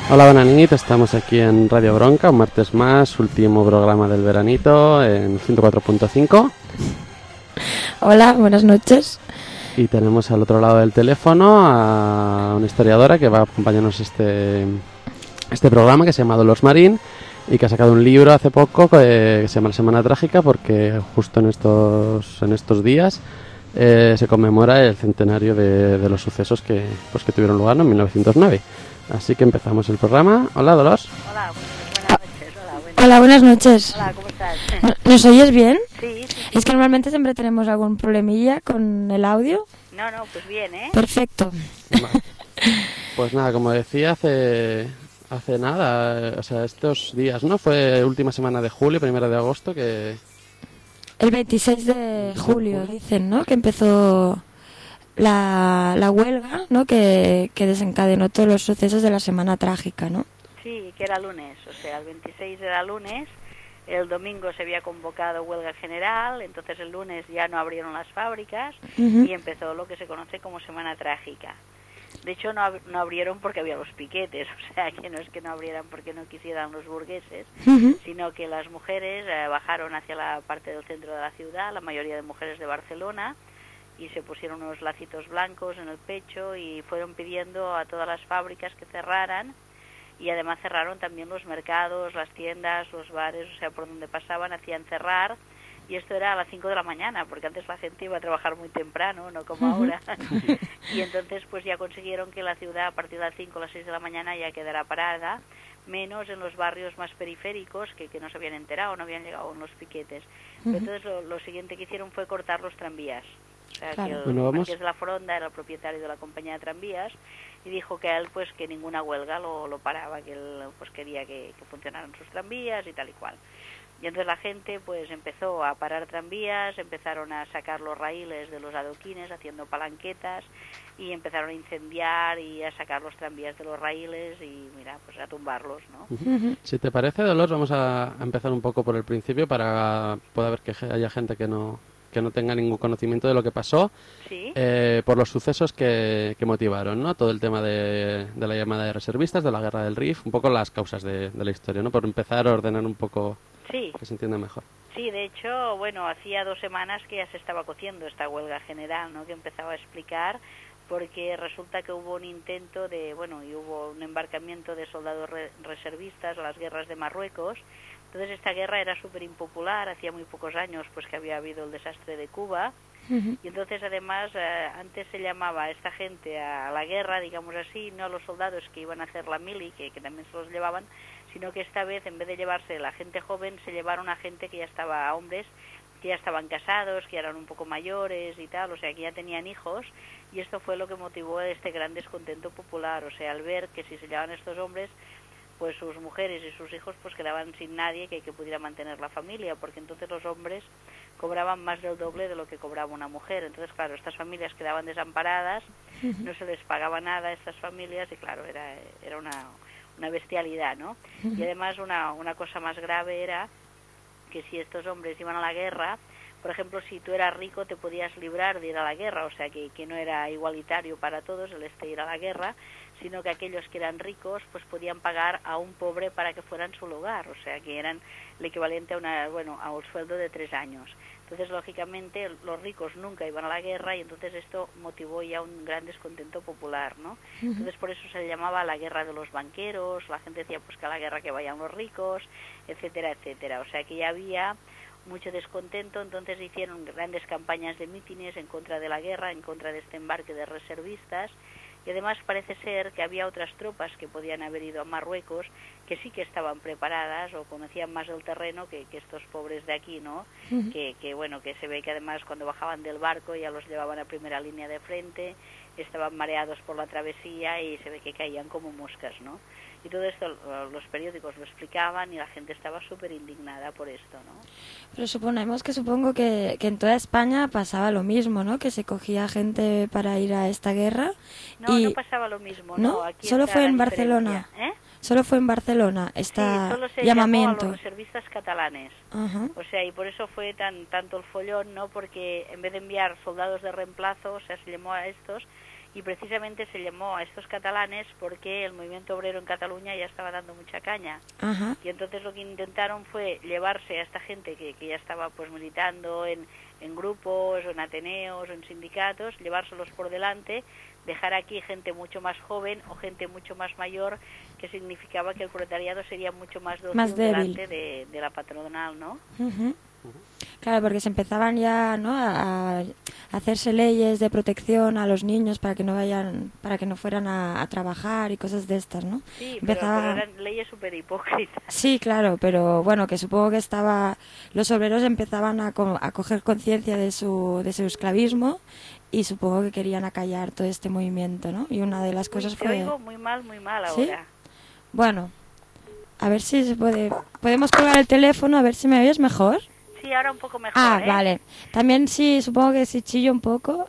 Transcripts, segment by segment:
Hola, buenas nit, estamos aquí en Radio Bronca, un martes más, último programa del veranito en 104.5. Hola, buenas noches. Y tenemos al otro lado del teléfono a una historiadora que va a acompañarnos este programa, que se llama Dolors Marín, y que ha sacado un libro hace poco que se llama La Semana Trágica, porque justo en estos días se conmemora el centenario de los sucesos que tuvieron lugar en 1909. Así que empezamos el programa. Hola, Dolors. Hola, buenas noches. Hola, buenas noches. Hola, ¿cómo estás? ¿Nos oyes bien? Sí. Es que normalmente siempre tenemos algún problemilla con el audio. No, pues bien, ¿eh? Perfecto. Vale. Pues nada, como decía, hace nada, o sea, estos días, ¿no? Fue última semana de julio, primera de agosto, que... El 26 de julio, dicen, ¿no? Que empezó la huelga, ¿no? Que desencadenó todos los sucesos de la Semana Trágica, ¿no? Sí, que era lunes, o sea, el 26 era lunes, el domingo se había convocado huelga general, entonces el lunes ya no abrieron las fábricas y empezó lo que se conoce como Semana Trágica. De hecho, no abrieron porque había los piquetes, o sea, que no es que no abrieran porque no quisieran los burgueses, sino que las mujeres bajaron hacia la parte del centro de la ciudad, la mayoría de mujeres de Barcelona, y se pusieron unos lacitos blancos en el pecho y fueron pidiendo a todas las fábricas que cerraran, y además cerraron también los mercados, las tiendas, los bares, o sea, por donde pasaban hacían cerrar. Y esto era a las 5 de la mañana, porque antes la gente iba a trabajar muy temprano, no como ahora. Y entonces pues ya consiguieron que la ciudad a partir de las 5 o las 6 de la mañana ya quedara parada, menos en los barrios más periféricos que no se habían enterado, no habían llegado en los piquetes. Entonces lo siguiente que hicieron fue cortar los tranvías. O sea, claro. Que el Marqués de la Fronda era el propietario de la compañía de tranvías y dijo que a él pues que ninguna huelga lo paraba, que él pues quería que funcionaran sus tranvías y tal y cual. Y entonces la gente pues empezó a parar tranvías, empezaron a sacar los raíles de los adoquines haciendo palanquetas y empezaron a incendiar y a sacar los tranvías de los raíles y mira, pues a tumbarlos, ¿no? Si te parece, Dolores, vamos a empezar un poco por el principio para poder ver que haya gente que no tenga ningún conocimiento de lo que pasó, ¿Sí? Por los sucesos que motivaron, ¿no? Todo el tema de la llamada de reservistas, de la guerra del Rif, un poco las causas de la historia, ¿no? Por empezar a ordenar un poco, sí, que se entienda mejor. Sí, de hecho, bueno, hacía 2 semanas que ya se estaba cociendo esta huelga general, ¿no? Que empezaba a explicar, porque resulta que hubo un intento y hubo un embarcamiento de soldados reservistas a las guerras de Marruecos. Entonces esta guerra era súper impopular, hacía muy pocos años pues que había habido el desastre de Cuba, y entonces además antes se llamaba a esta gente a la guerra, digamos así, no a los soldados que iban a hacer la mili, que también se los llevaban, sino que esta vez en vez de llevarse la gente joven se llevaron a gente que ya estaba, a hombres que ya estaban casados, que eran un poco mayores y tal, o sea que ya tenían hijos, y esto fue lo que motivó este gran descontento popular, o sea, al ver que si se llevaban estos hombres pues sus mujeres y sus hijos pues quedaban sin nadie que pudiera mantener la familia, porque entonces los hombres cobraban más del doble de lo que cobraba una mujer. Entonces, claro, estas familias quedaban desamparadas, no se les pagaba nada a estas familias y, claro, era una bestialidad, ¿no? Y además una cosa más grave era que si estos hombres iban a la guerra, por ejemplo, si tú eras rico te podías librar de ir a la guerra, o sea que no era igualitario para todos el ir a la guerra, sino que aquellos que eran ricos pues podían pagar a un pobre para que fuera en su lugar, o sea que eran el equivalente a un sueldo de 3 años. Entonces, lógicamente, los ricos nunca iban a la guerra y entonces esto motivó ya un gran descontento popular, ¿no? Entonces, por eso se le llamaba la guerra de los banqueros, la gente decía pues que a la guerra que vayan los ricos, etcétera, etcétera. O sea que ya había mucho descontento, entonces hicieron grandes campañas de mítines en contra de la guerra, en contra de este embarque de reservistas, y además parece ser que había otras tropas que podían haber ido a Marruecos que sí que estaban preparadas o conocían más el terreno que estos pobres de aquí, ¿no? Que se ve que además cuando bajaban del barco ya los llevaban a primera línea de frente, estaban mareados por la travesía y se ve que caían como moscas, ¿no? Y todo esto los periódicos lo explicaban y la gente estaba súper indignada por esto, ¿no? Pero supongo que en toda España pasaba lo mismo, ¿no? Que se cogía gente para ir a esta guerra. No, no pasaba lo mismo, ¿no? Aquí solo fue en Barcelona. Solo fue en Barcelona sí, solo se llamamiento. llamó a los reservistas catalanes. O sea, y por eso fue tanto el follón, ¿no? Porque en vez de enviar soldados de reemplazo, o sea, se llamó a estos y precisamente se llamó a estos catalanes porque el movimiento obrero en Cataluña ya estaba dando mucha caña. Ajá. Y entonces lo que intentaron fue llevarse a esta gente que ya estaba pues militando en grupos, o en ateneos, o en sindicatos, llevárselos por delante, dejar aquí gente mucho más joven o gente mucho más mayor, que significaba que el proletariado sería mucho más dócil Más débil. delante de la patronal, ¿no? Ujú. Claro, porque se empezaban ya, ¿no?, a hacerse leyes de protección a los niños para que no vayan, para que no fueran a trabajar y cosas de estas, ¿no? Sí, pero Empezaba... eran leyes súper hipócritas. Sí, claro, pero bueno, que supongo que los obreros empezaban a coger conciencia de su esclavismo y supongo que querían acallar todo este movimiento, ¿no? Y una de las cosas Te fue... oigo muy mal ¿Sí? ahora. Bueno, a ver si se puede... Podemos colgar el teléfono, a ver si me oyes mejor. Sí, ahora un poco mejor, Vale. También sí, supongo que si chillo un poco,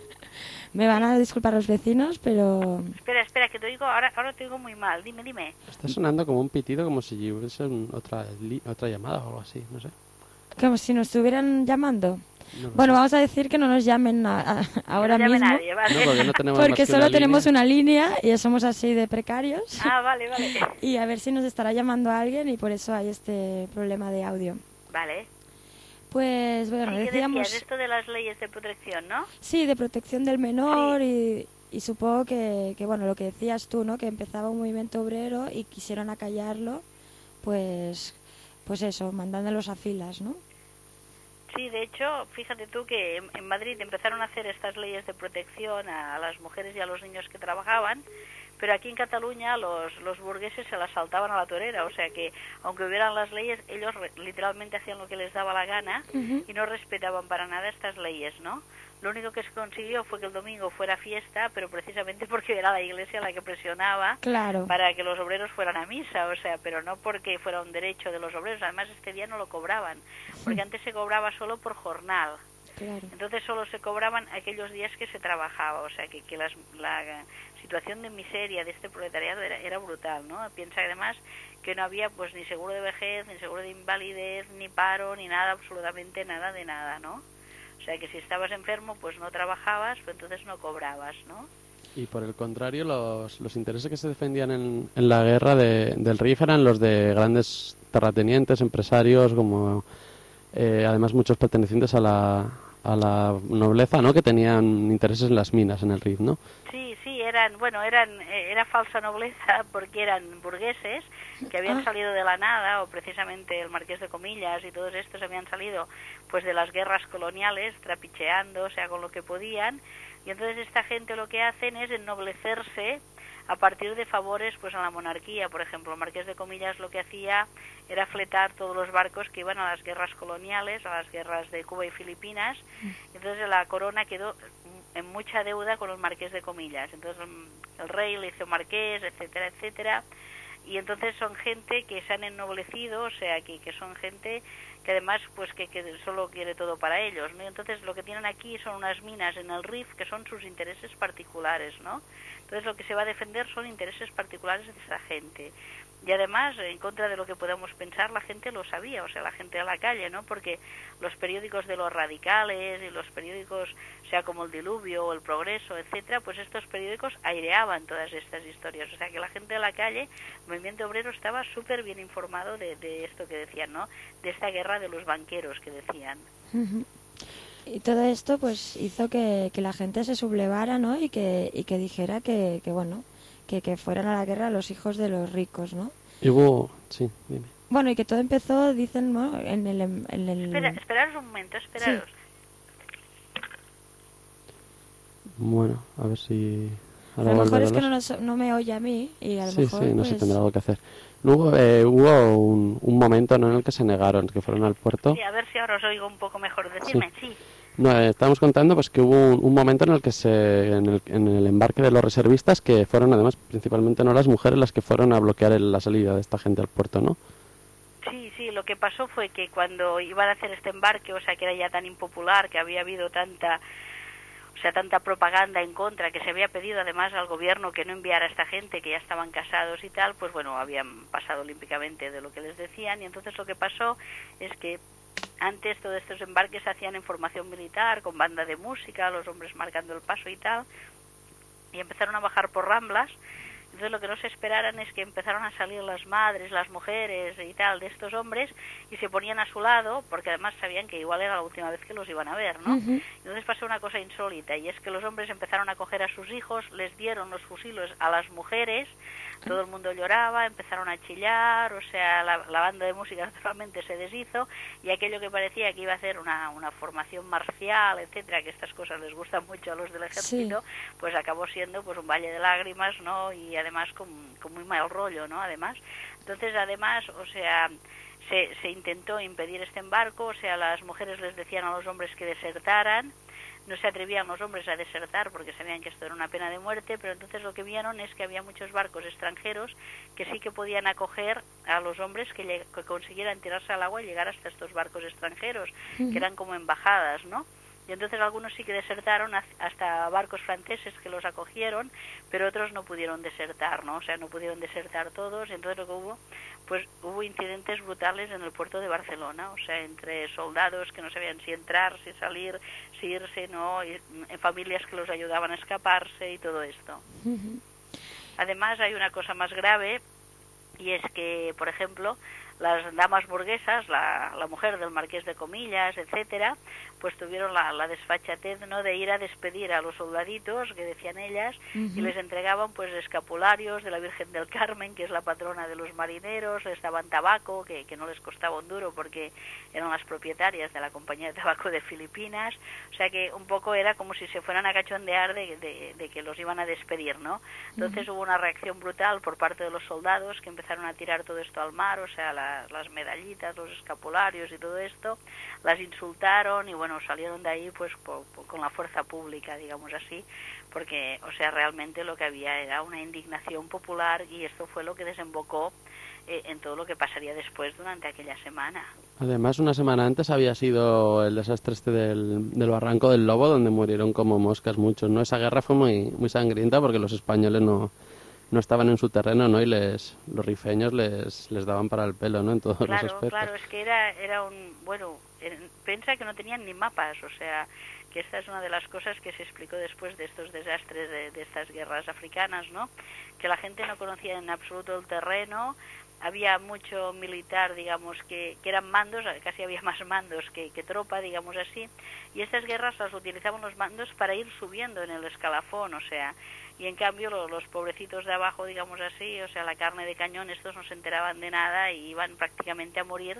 me van a disculpar los vecinos, pero... Espera, que te oigo, ahora te oigo muy mal. Dime. Está sonando como un pitido, como si hubiese otra llamada o algo así, no sé. Como si nos estuvieran llamando. No Bueno, sé. vamos a decir que no nos llamen ahora no llame mismo. Nadie, ¿vale? No, porque no tenemos Porque más que solo una tenemos línea. una línea y somos así de precarios. Vale. Y a ver si nos estará llamando alguien y por eso hay este problema de audio. Vale. Pues bueno, Sí, ¿qué decíamos... decías? Esto de las leyes de protección, ¿no? Sí, de protección del menor y supongo que, bueno, lo que decías tú, ¿no? Que empezaba un movimiento obrero y quisieron acallarlo, pues eso, mandándolos a filas, ¿no? Sí, de hecho, fíjate tú que en Madrid empezaron a hacer estas leyes de protección a las mujeres y a los niños que trabajaban, pero aquí en Cataluña los burgueses se las saltaban a la torera, o sea que aunque hubieran las leyes, ellos literalmente hacían lo que les daba la gana y no respetaban para nada estas leyes, ¿no? Lo único que se consiguió fue que el domingo fuera fiesta, pero precisamente porque era la Iglesia la que presionaba para que los obreros fueran a misa, o sea, pero no porque fuera un derecho de los obreros. Además, este día no lo cobraban, porque antes se cobraba solo por jornal. Claro. Entonces solo se cobraban aquellos días que se trabajaba, o sea, que la situación de miseria de este proletariado era brutal, ¿no? Piensa además que no había pues ni seguro de vejez, ni seguro de invalidez, ni paro, ni nada, absolutamente nada de nada, ¿no? O sea, que si estabas enfermo, pues no trabajabas, pues entonces no cobrabas, ¿no? Y por el contrario, los intereses que se defendían en la guerra del RIF eran los de grandes terratenientes, empresarios, como además muchos pertenecientes a la nobleza, ¿no? Que tenían intereses en las minas, en el RIF, ¿no? Sí, era falsa nobleza porque eran burgueses que habían salido de la nada, o precisamente el Marqués de Comillas y todos estos habían salido pues de las guerras coloniales, trapicheando, o sea, con lo que podían, y entonces esta gente lo que hacen es ennoblecerse a partir de favores pues a la monarquía. Por ejemplo, el Marqués de Comillas lo que hacía era fletar todos los barcos que iban a las guerras coloniales, a las guerras de Cuba y Filipinas, entonces la corona quedó en mucha deuda con el Marqués de Comillas, entonces el rey le hizo marqués, etcétera, etcétera, y entonces son gente que se han ennoblecido, o sea, que son gente que además pues que solo quiere todo para ellos, ¿no? Y entonces lo que tienen aquí son unas minas en el RIF que son sus intereses particulares, ¿no? Entonces lo que se va a defender son intereses particulares de esa gente. Y además, en contra de lo que podamos pensar, la gente lo sabía, o sea, la gente de la calle, ¿no? Porque los periódicos de los radicales y los periódicos, o sea, como El Diluvio o El Progreso, etcétera, pues estos periódicos aireaban todas estas historias. O sea, que la gente de la calle, el movimiento obrero, estaba súper bien informado de esto que decían, ¿no? De esta guerra de los banqueros que decían. Y todo esto, pues, hizo que la gente se sublevara, ¿no? Y que dijera que bueno, que fueran a la guerra los hijos de los ricos, ¿no? Y hubo... Sí, dime. Bueno, y que todo empezó, dicen, ¿no? En el... Esperaros un momento, esperaros. Sí. Bueno, a ver si... A lo mejor es que no me oye a mí y a lo mejor... Sí, no pues... sé, tendrá algo que hacer. Luego hubo un momento, ¿no?, en el que se negaron, que fueron al puerto. Sí, a ver si ahora os oigo un poco mejor. Decidme, sí. No, estábamos contando pues que hubo un momento en el que en el embarque de los reservistas, que fueron además principalmente no las mujeres las que fueron a bloquear la salida de esta gente al puerto, ¿no? Sí, lo que pasó fue que cuando iban a hacer este embarque, o sea, que era ya tan impopular, que había habido tanta propaganda en contra, que se había pedido además al gobierno que no enviara a esta gente, que ya estaban casados y tal, pues bueno, habían pasado olímpicamente de lo que les decían, y entonces lo que pasó es que antes todos estos embarques se hacían en formación militar, con banda de música, los hombres marcando el paso y tal, y empezaron a bajar por Ramblas. Entonces lo que no se esperaran es que empezaron a salir las madres, las mujeres y tal de estos hombres y se ponían a su lado porque además sabían que igual era la última vez que los iban a ver, ¿no? Entonces pasó una cosa insólita y es que los hombres empezaron a coger a sus hijos, les dieron los fusiles a las mujeres, todo el mundo lloraba, empezaron a chillar, o sea, la banda de música naturalmente se deshizo y aquello que parecía que iba a ser una formación marcial, etcétera, que estas cosas les gustan mucho a los del ejército, pues acabó siendo pues un valle de lágrimas, ¿no? Y además con muy mal rollo, ¿no? Además, entonces además, o sea, se intentó impedir este embarco, o sea, las mujeres les decían a los hombres que desertaran, no se atrevían los hombres a desertar porque sabían que esto era una pena de muerte, pero entonces lo que vieron es que había muchos barcos extranjeros que sí que podían acoger a los hombres que consiguieran tirarse al agua y llegar hasta estos barcos extranjeros, que eran como embajadas, ¿no? Y entonces algunos sí que desertaron hasta barcos franceses que los acogieron, pero otros no pudieron desertar, ¿no? O sea, no pudieron desertar todos, y entonces lo que hubo, pues hubo incidentes brutales en el puerto de Barcelona, o sea, entre soldados que no sabían si entrar, si salir, si irse, ¿no? Y familias que los ayudaban a escaparse y todo esto. Además hay una cosa más grave, y es que, por ejemplo, las damas burguesas, la mujer del marqués de Comillas, etcétera, pues tuvieron la desfachatez, ¿no?, de ir a despedir a los soldaditos, que decían ellas, y les entregaban pues escapularios de la Virgen del Carmen, que es la patrona de los marineros, les daban tabaco, que no les costaba un duro porque eran las propietarias de la compañía de tabaco de Filipinas, o sea que un poco era como si se fueran a cachondear de que los iban a despedir, ¿no? Entonces hubo una reacción brutal por parte de los soldados que empezaron a tirar todo esto al mar, o sea, las medallitas, los escapularios y todo esto, las insultaron y bueno, salieron de ahí pues con la fuerza pública, digamos así, porque, o sea, realmente lo que había era una indignación popular y esto fue lo que desembocó en todo lo que pasaría después durante aquella semana. Además, una semana antes había sido el desastre este del Barranco del Lobo, donde murieron como moscas muchos, ¿no? Esa guerra fue muy sangrienta porque los españoles no estaban en su terreno, ¿no? Y los rifeños les daban para el pelo, ¿no? En todos los aspectos. Claro, es que era un... Bueno, piensa que no tenían ni mapas, o sea, que esta es una de las cosas que se explicó después de estos desastres de estas guerras africanas, ¿no? Que la gente no conocía en absoluto el terreno, había mucho militar, digamos, que eran mandos, casi había más mandos que tropa, digamos así, y estas guerras las utilizaban los mandos para ir subiendo en el escalafón, o sea, y en cambio los pobrecitos de abajo, digamos así, o sea, la carne de cañón, estos no se enteraban de nada y iban prácticamente a morir,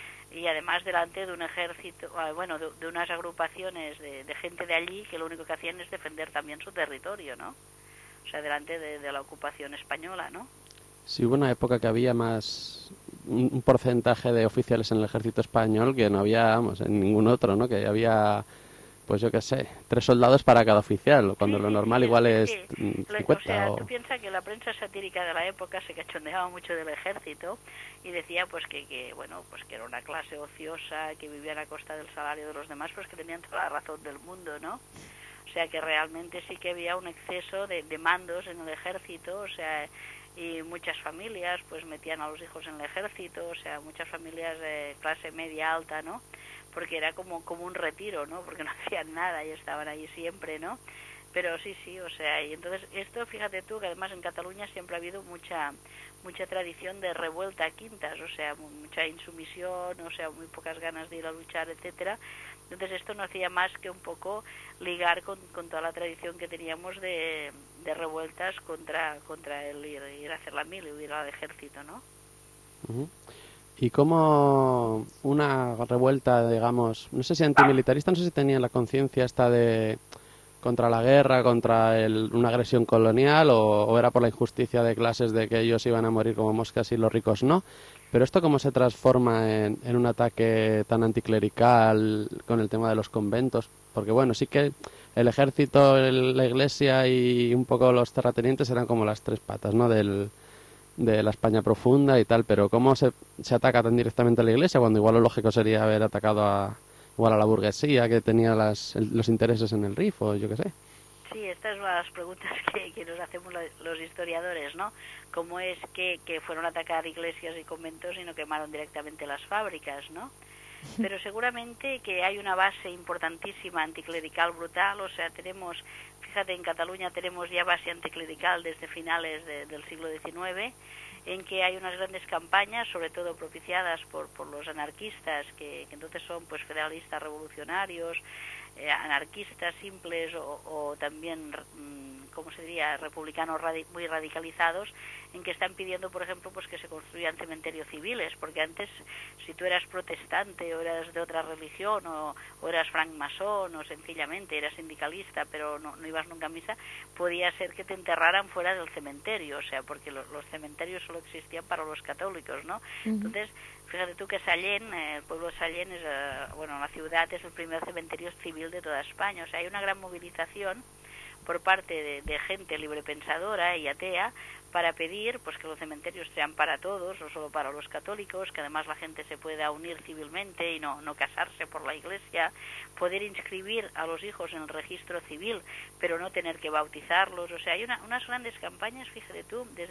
y además delante de un ejército, bueno, de unas agrupaciones de gente de allí que lo único que hacían es defender también su territorio, ¿no? O sea, delante de la ocupación española, ¿no? Sí, hubo una época que había más un porcentaje de oficiales en el ejército español que no había, vamos, en ningún otro, ¿no? Que había, pues yo qué sé, 3 soldados para cada oficial, cuando lo normal igual es 50. O sea, tú piensas que la prensa satírica de la época se cachondeaba mucho del ejército y decía pues que bueno, pues que era una clase ociosa, que vivían a costa del salario de los demás, pues que tenían toda la razón del mundo, ¿no? O sea, que realmente sí que había un exceso de mandos en el ejército, o sea, y muchas familias pues metían a los hijos en el ejército, o sea, muchas familias de clase media alta, ¿no? Porque era como un retiro, ¿no? Porque no hacían nada y estaban ahí siempre, ¿no? Pero sí, o sea, y entonces esto, fíjate tú, que además en Cataluña siempre ha habido mucha tradición de revuelta a quintas, o sea, mucha insumisión, o sea, muy pocas ganas de ir a luchar, etcétera. Entonces esto no hacía más que un poco ligar con toda la tradición que teníamos de revueltas contra el ir a hacer la mili, ir al ejército, ¿no? Y como una revuelta, digamos, no sé si antimilitarista, no sé si tenía la conciencia esta de contra la guerra, contra una agresión colonial, o era por la injusticia de clases de que ellos iban a morir como moscas y los ricos no. Pero esto cómo se transforma en un ataque tan anticlerical con el tema de los conventos, porque bueno, sí que el ejército, la iglesia y un poco los terratenientes eran como las 3 patas, ¿no? de la España profunda y tal, pero ¿cómo se ataca tan directamente a la iglesia cuando igual lo lógico sería haber atacado igual a la burguesía que tenía los intereses en el RIF o yo qué sé? Sí, esta es una de las preguntas que nos hacemos los historiadores, ¿no? ¿Cómo es que fueron a atacar iglesias y conventos y no quemaron directamente las fábricas, ¿no? Pero seguramente que hay una base importantísima anticlerical brutal, o sea, fíjate, en Cataluña tenemos ya base anticlerical desde finales del siglo XIX, en que hay unas grandes campañas, sobre todo propiciadas por los anarquistas, que entonces son pues federalistas revolucionarios, anarquistas simples o también, ¿cómo se diría?, republicanos muy radicalizados, en que están pidiendo, por ejemplo, pues que se construyan cementerios civiles, porque antes, si tú eras protestante o eras de otra religión o eras francmasón o sencillamente eras sindicalista pero no ibas nunca a misa, podía ser que te enterraran fuera del cementerio, o sea, porque los cementerios solo existían para los católicos, ¿no? Entonces, fíjate tú que Sallent, el pueblo de Sallent es, la ciudad es el primer cementerio civil de toda España, o sea, hay una gran movilización por parte de gente librepensadora y atea para pedir pues que los cementerios sean para todos, no solo para los católicos, que además la gente se pueda unir civilmente y no casarse por la Iglesia, poder inscribir a los hijos en el registro civil, pero no tener que bautizarlos. O sea, hay unas grandes campañas, fíjate tú, desde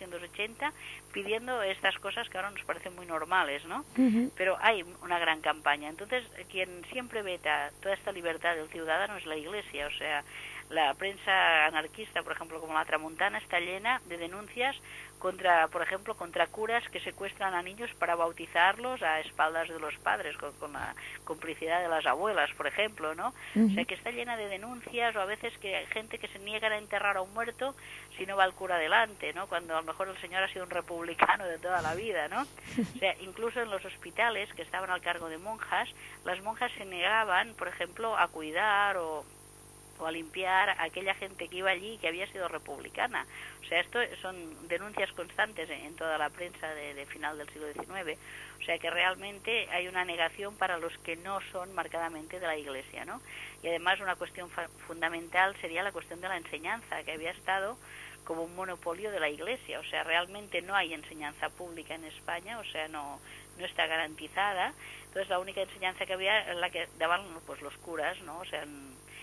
1880 pidiendo estas cosas que ahora nos parecen muy normales, ¿no? Pero hay una gran campaña. Entonces, quien siempre veta toda esta libertad del ciudadano es la Iglesia, o sea, la prensa anarquista, por ejemplo, como la Tramuntana, está llena de denuncias contra, por ejemplo, contra curas que secuestran a niños para bautizarlos a espaldas de los padres, con la complicidad de las abuelas, por ejemplo, ¿no? O sea, que está llena de denuncias, o a veces que hay gente que se niega a enterrar a un muerto si no va el cura delante, ¿no? Cuando a lo mejor el señor ha sido un republicano de toda la vida, ¿no? O sea, incluso en los hospitales que estaban al cargo de monjas, las monjas se negaban, por ejemplo, a cuidar o a limpiar a aquella gente que iba allí que había sido republicana. O sea, esto son denuncias constantes en toda la prensa de final del siglo XIX. O sea, que realmente hay una negación para los que no son marcadamente de la Iglesia, ¿no? Y además una cuestión fundamental sería la cuestión de la enseñanza, que había estado como un monopolio de la Iglesia. O sea, realmente no hay enseñanza pública en España, o sea, no está garantizada. Entonces, la única enseñanza que había era la que daban pues los curas, ¿no? O sea,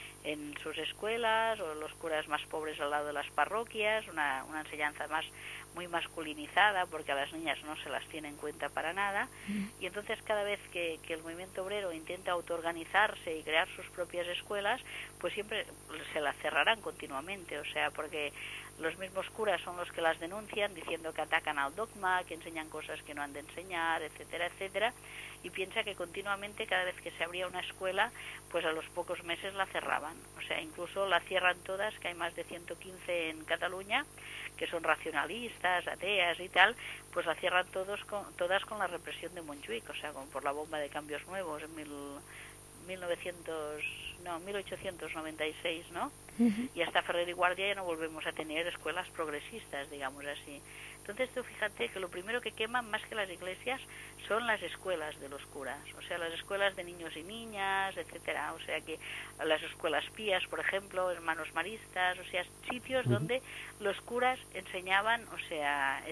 en sus escuelas, o los curas más pobres al lado de las parroquias, una enseñanza muy masculinizada, porque a las niñas no se las tiene en cuenta para nada. Y entonces cada vez que el movimiento obrero intenta autoorganizarse y crear sus propias escuelas, pues siempre se las cerrarán continuamente, o sea, porque los mismos curas son los que las denuncian diciendo que atacan al dogma, que enseñan cosas que no han de enseñar, etcétera, etcétera, y piensa que continuamente cada vez que se abría una escuela, pues a los pocos meses la cerraban. O sea, incluso la cierran todas, que hay más de 115 en Cataluña, que son racionalistas, ateas y tal, pues la cierran todas con la represión de Montjuic, o sea, por la bomba de cambios nuevos en 1896, ¿no? Y hasta Ferrer y Guardia ya no volvemos a tener escuelas progresistas, digamos así. Entonces tú fíjate que lo primero que queman más que las iglesias son las escuelas de los curas, o sea, las escuelas de niños y niñas, etcétera, o sea, que las escuelas pías, por ejemplo, hermanos maristas, o sea, sitios donde los curas enseñaban, o sea,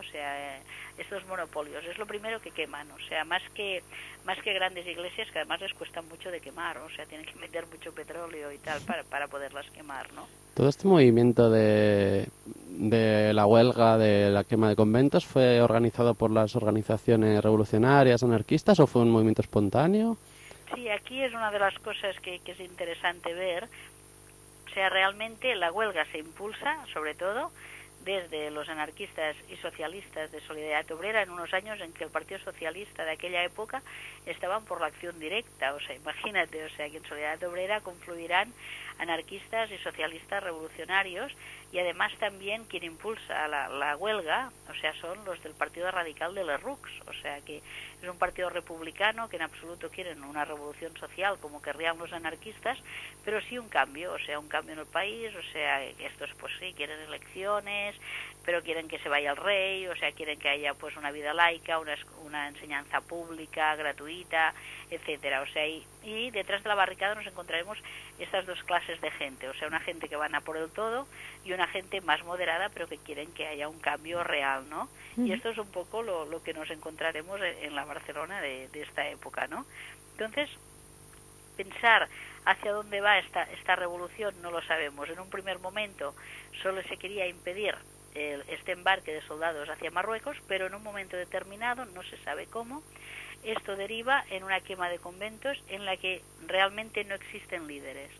estos monopolios, es lo primero que queman, o sea, más que grandes iglesias, que además les cuesta mucho de quemar, o sea, tienen que meter mucho petróleo y tal para poderlas quemar, ¿no? Todo este movimiento de la huelga, de la quema de conventos, ¿fue organizado por las organizaciones revolucionarias, anarquistas, o fue un movimiento espontáneo? Sí, aquí es una de las cosas que es interesante ver. O sea, realmente la huelga se impulsa, sobre todo, desde los anarquistas y socialistas de Solidaridad Obrera, en unos años en que el Partido Socialista de aquella época estaban por la acción directa. O sea, imagínate, o sea, que en Solidaridad Obrera confluirán anarquistas y socialistas revolucionarios, y además también quien impulsa la huelga, o sea, son los del Partido Radical de Lerroux, o sea, que es un partido republicano que en absoluto quieren una revolución social como querrían los anarquistas, pero sí un cambio, o sea, un cambio en el país, o sea, estos pues sí quieren elecciones, pero quieren que se vaya el rey, o sea, quieren que haya pues una vida laica, una enseñanza pública, gratuita, etcétera, o sea, y detrás de la barricada nos encontraremos estas dos clases de gente, o sea, una gente que van a por el todo y una gente más moderada, pero que quieren que haya un cambio real, ¿no? Y esto es un poco lo que nos encontraremos en la Barcelona de esta época, ¿no? Entonces, pensar hacia dónde va esta revolución no lo sabemos. En un primer momento solo se quería impedir este embarque de soldados hacia Marruecos, pero en un momento determinado, no se sabe cómo, esto deriva en una quema de conventos en la que realmente no existen líderes.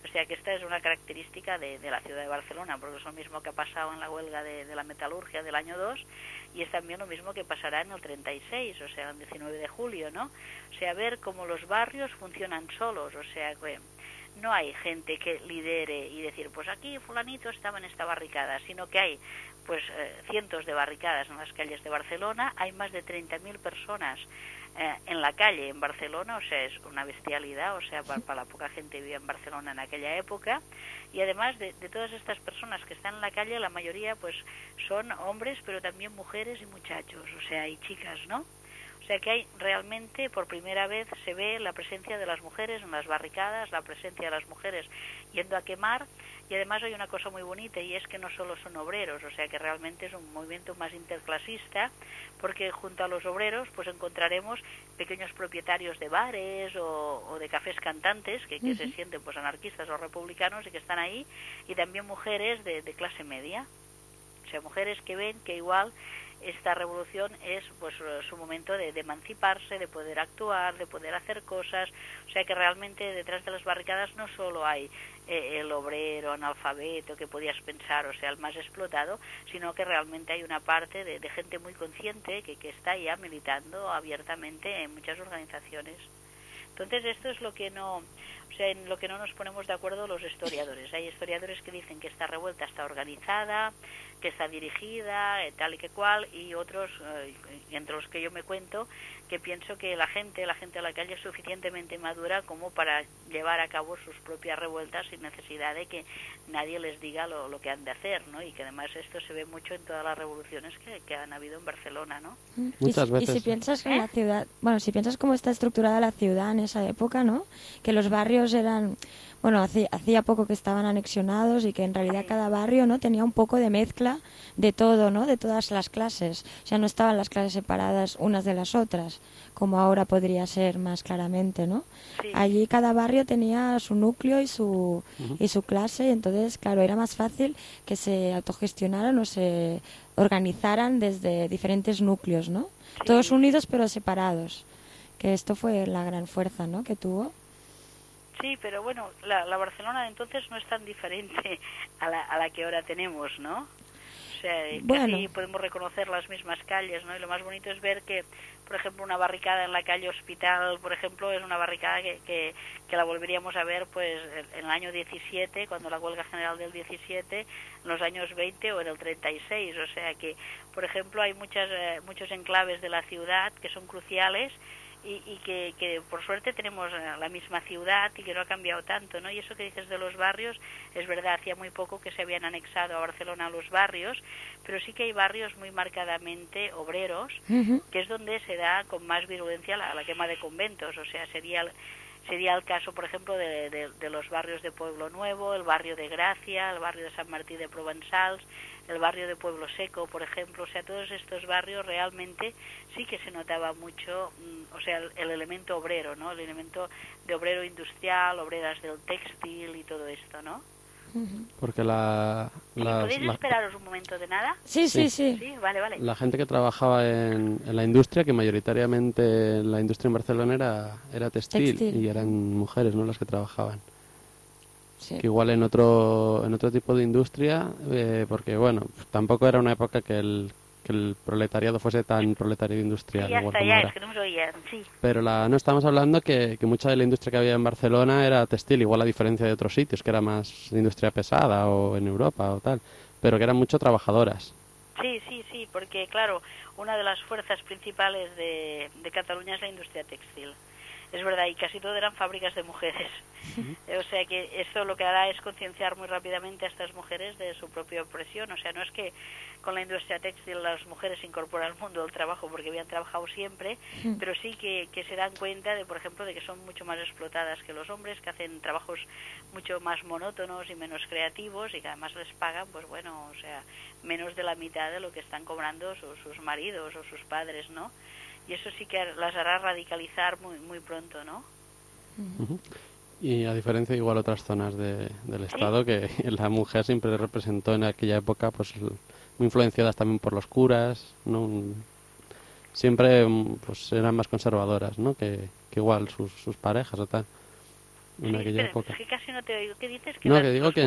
O sea que esta es una característica de la ciudad de Barcelona, porque es lo mismo que ha pasado en la huelga de la metalurgia del año 2 y es también lo mismo que pasará en el 36, o sea, el 19 de julio, ¿no? O sea, ver cómo los barrios funcionan solos, o sea, que no hay gente que lidere y decir, pues aquí fulanito estaba en esta barricada, sino que hay pues cientos de barricadas en las calles de Barcelona, hay más de 30.000 personas en la calle en Barcelona, o sea, es una bestialidad, o sea, para la poca gente que vivía en Barcelona en aquella época, y además de todas estas personas que están en la calle, la mayoría pues son hombres, pero también mujeres y muchachos, o sea, y chicas, ¿no? O sea que hay realmente, por primera vez, se ve la presencia de las mujeres en las barricadas, la presencia de las mujeres yendo a quemar, y además hay una cosa muy bonita, y es que no solo son obreros, o sea que realmente es un movimiento más interclasista, porque junto a los obreros pues encontraremos pequeños propietarios de bares o de cafés cantantes que se sienten pues anarquistas o republicanos y que están ahí, y también mujeres de clase media, o sea, mujeres que ven que igual esta revolución es pues su momento de emanciparse, de poder actuar, de poder hacer cosas, o sea que realmente detrás de las barricadas no solo hay el obrero analfabeto que podías pensar, o sea, el más explotado, sino que realmente hay una parte de gente muy consciente que está ya militando abiertamente en muchas organizaciones. Entonces esto es lo que no, o sea, en lo que no nos ponemos de acuerdo los historiadores. Hay historiadores que dicen que esta revuelta está organizada, que está dirigida, tal y que cual, y otros, entre los que yo me cuento, que pienso que la gente de la calle es suficientemente madura como para llevar a cabo sus propias revueltas sin necesidad de que nadie les diga lo que han de hacer, ¿no? Y que además esto se ve mucho en todas las revoluciones que han habido en Barcelona, ¿no? Muchas veces. Y si piensas que en la ciudad, bueno, si piensas cómo está estructurada la ciudad en esa época, ¿no? Que los barrios eran, bueno, hacía poco que estaban anexionados y que en realidad cada barrio, ¿no? Tenía un poco de mezcla de todo, ¿no? De todas las clases. O sea, no estaban las clases separadas unas de las otras, como ahora podría ser más claramente, ¿no? Sí. Allí cada barrio tenía su núcleo y su clase, y entonces, claro, era más fácil que se autogestionaran o se organizaran desde diferentes núcleos, ¿no? Sí. Todos unidos pero separados. Que esto fue la gran fuerza, ¿no? Que tuvo. Sí, pero bueno, la Barcelona de entonces no es tan diferente a la que ahora tenemos, ¿no? O sea, casi podemos reconocer las mismas calles, ¿no? Y lo más bonito es ver que, por ejemplo, una barricada en la calle Hospital, por ejemplo, es una barricada que la volveríamos a ver pues en el año 17, cuando la huelga general del 17, en los años 20 o en el 36. O sea que, por ejemplo, hay muchos enclaves de la ciudad que son cruciales y que por suerte tenemos la misma ciudad y que no ha cambiado tanto, ¿no? Y eso que dices de los barrios, es verdad, hacía muy poco que se habían anexado a Barcelona los barrios, pero sí que hay barrios muy marcadamente obreros, que es donde se da con más virulencia la quema de conventos, o sea, sería el caso, por ejemplo, de los barrios de Pueblo Nuevo, el barrio de Gracia, el barrio de San Martí de Provençals, el barrio de Pueblo Seco, por ejemplo. O sea, todos estos barrios realmente sí que se notaba mucho, o sea, el elemento obrero, ¿no? El elemento de obrero industrial, obreras del textil y todo esto, ¿no? Porque ¿Podéis esperaros un momento de nada? Sí. Sí, vale. La gente que trabajaba en la industria, que mayoritariamente la industria en Barcelona era textil y eran mujeres, ¿no?, las que trabajaban. Sí. Que igual en otro tipo de industria, porque bueno, tampoco era una época que el proletariado fuese tan proletariado industrial. Sí, ya igual está, como ya era. es que no me oían, sí. Pero no estamos hablando que mucha de la industria que había en Barcelona era textil, igual a diferencia de otros sitios, que era más industria pesada o en Europa o tal, pero que eran mucho trabajadoras. Sí, porque claro, una de las fuerzas principales de Cataluña es la industria textil. Es verdad, y casi todo eran fábricas de mujeres. O sea que esto lo que hará es concienciar muy rápidamente a estas mujeres de su propia opresión. O sea, no es que con la industria textil las mujeres se incorporan al mundo del trabajo porque habían trabajado siempre, pero sí que se dan cuenta de, por ejemplo, de que son mucho más explotadas que los hombres, que hacen trabajos mucho más monótonos y menos creativos y que además les pagan, pues bueno, o sea, menos de la mitad de lo que están cobrando sus maridos o sus padres, ¿no? Y eso sí que las hará radicalizar muy pronto, ¿no? Y a diferencia de igual otras zonas del Estado, que la mujer siempre representó en aquella época, pues muy influenciadas también por los curas, ¿no? Siempre pues eran más conservadoras, ¿no?, que igual sus parejas o tal. en aquella pero época. es que casi no te oigo. ¿Qué dices? No, que digo que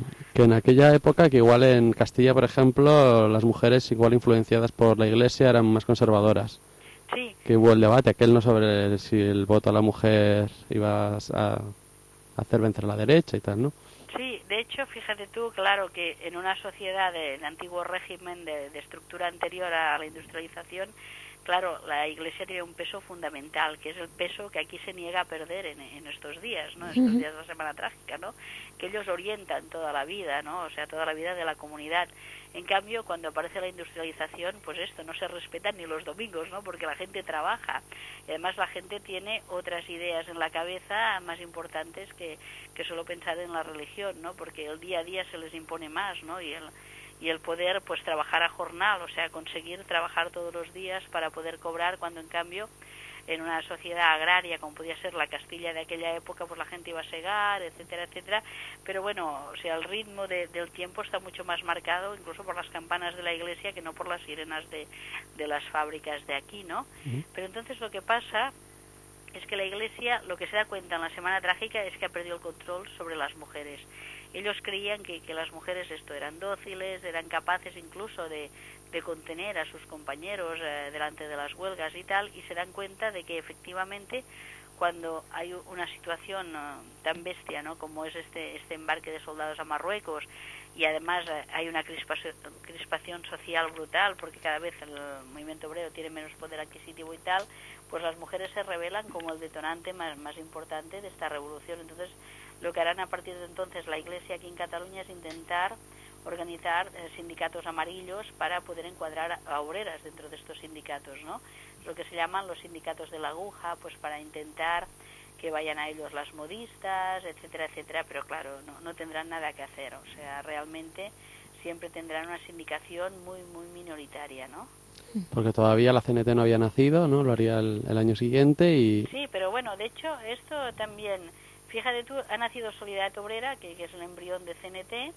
en aquella época, que igual en Castilla, por ejemplo, las mujeres igual influenciadas por la Iglesia eran más conservadoras. Sí. Que hubo el debate aquel, ¿no?, sobre si el voto a la mujer iba a hacer vencer a la derecha y tal, ¿no? Sí, de hecho, fíjate tú, claro, que en una sociedad del antiguo régimen de estructura anterior a la industrialización, claro, la Iglesia tiene un peso fundamental, que es el peso que aquí se niega a perder en estos días, ¿no? Estos días de la Semana Trágica, ¿no? Que ellos orientan toda la vida, ¿no? O sea, toda la vida de la comunidad. En cambio, cuando aparece la industrialización, pues esto, no se respetan ni los domingos, ¿no? Porque la gente trabaja. Y además la gente tiene otras ideas en la cabeza más importantes que solo pensar en la religión, ¿no? Porque el día a día se les impone más, ¿no? Y el poder, pues, trabajar a jornal, o sea, conseguir trabajar todos los días para poder cobrar, cuando en cambio en una sociedad agraria como podía ser la Castilla de aquella época, pues la gente iba a segar, etcétera, etcétera, pero bueno, o sea, el ritmo del tiempo está mucho más marcado incluso por las campanas de la iglesia que no por las sirenas de las fábricas de aquí, ¿no? Pero entonces lo que pasa es que la Iglesia, lo que se da cuenta en la Semana Trágica es que ha perdido el control sobre las mujeres. Ellos creían que las mujeres eran dóciles, eran capaces incluso de contener a sus compañeros delante de las huelgas y tal, y se dan cuenta de que efectivamente cuando hay una situación tan bestia, ¿no?, como es este embarque de soldados a Marruecos, y además hay una crispación social brutal porque cada vez el movimiento obrero tiene menos poder adquisitivo y tal, pues las mujeres se revelan como el detonante más importante de esta revolución. Entonces, lo que harán a partir de entonces la Iglesia aquí en Cataluña es intentar organizar sindicatos amarillos para poder encuadrar a obreras dentro de estos sindicatos, ¿no? Lo que se llaman los sindicatos de la aguja, pues para intentar que vayan a ellos las modistas, etcétera, etcétera, pero claro, no tendrán nada que hacer, o sea, realmente siempre tendrán una sindicación muy, muy minoritaria, ¿no? Porque todavía la CNT no había nacido, ¿no? Lo haría el año siguiente y... Sí, pero bueno, de hecho, esto también, fíjate tú, ha nacido Solidaridad Obrera, que es el embrión de CNT,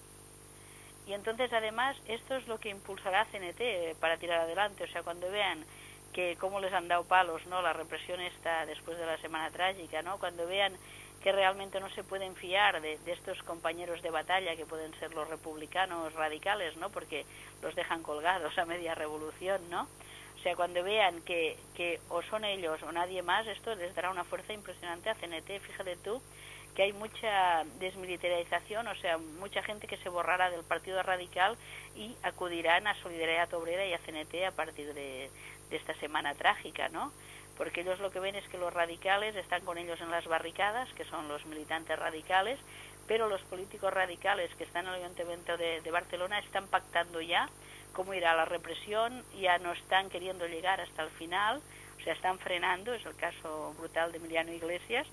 y entonces además esto es lo que impulsará a CNT para tirar adelante, o sea, cuando vean que cómo les han dado palos, ¿no?, la represión esta después de la Semana Trágica, ¿no?, cuando vean que realmente no se pueden fiar de estos compañeros de batalla que pueden ser los republicanos radicales, ¿no?, porque los dejan colgados a media revolución, ¿no? O sea, cuando vean que o son ellos o nadie más, esto les dará una fuerza impresionante a CNT. Fíjate tú que hay mucha desmilitarización, o sea, mucha gente que se borrará del Partido Radical y acudirán a Solidaridad Obrera y a CNT a partir de esta Semana Trágica, ¿no? Porque ellos lo que ven es que los radicales están con ellos en las barricadas, que son los militantes radicales, pero los políticos radicales que están en el Ayuntamiento de Barcelona están pactando ya cómo irá la represión, ya no están queriendo llegar hasta el final, o sea, están frenando, es el caso brutal de Emiliano Iglesias,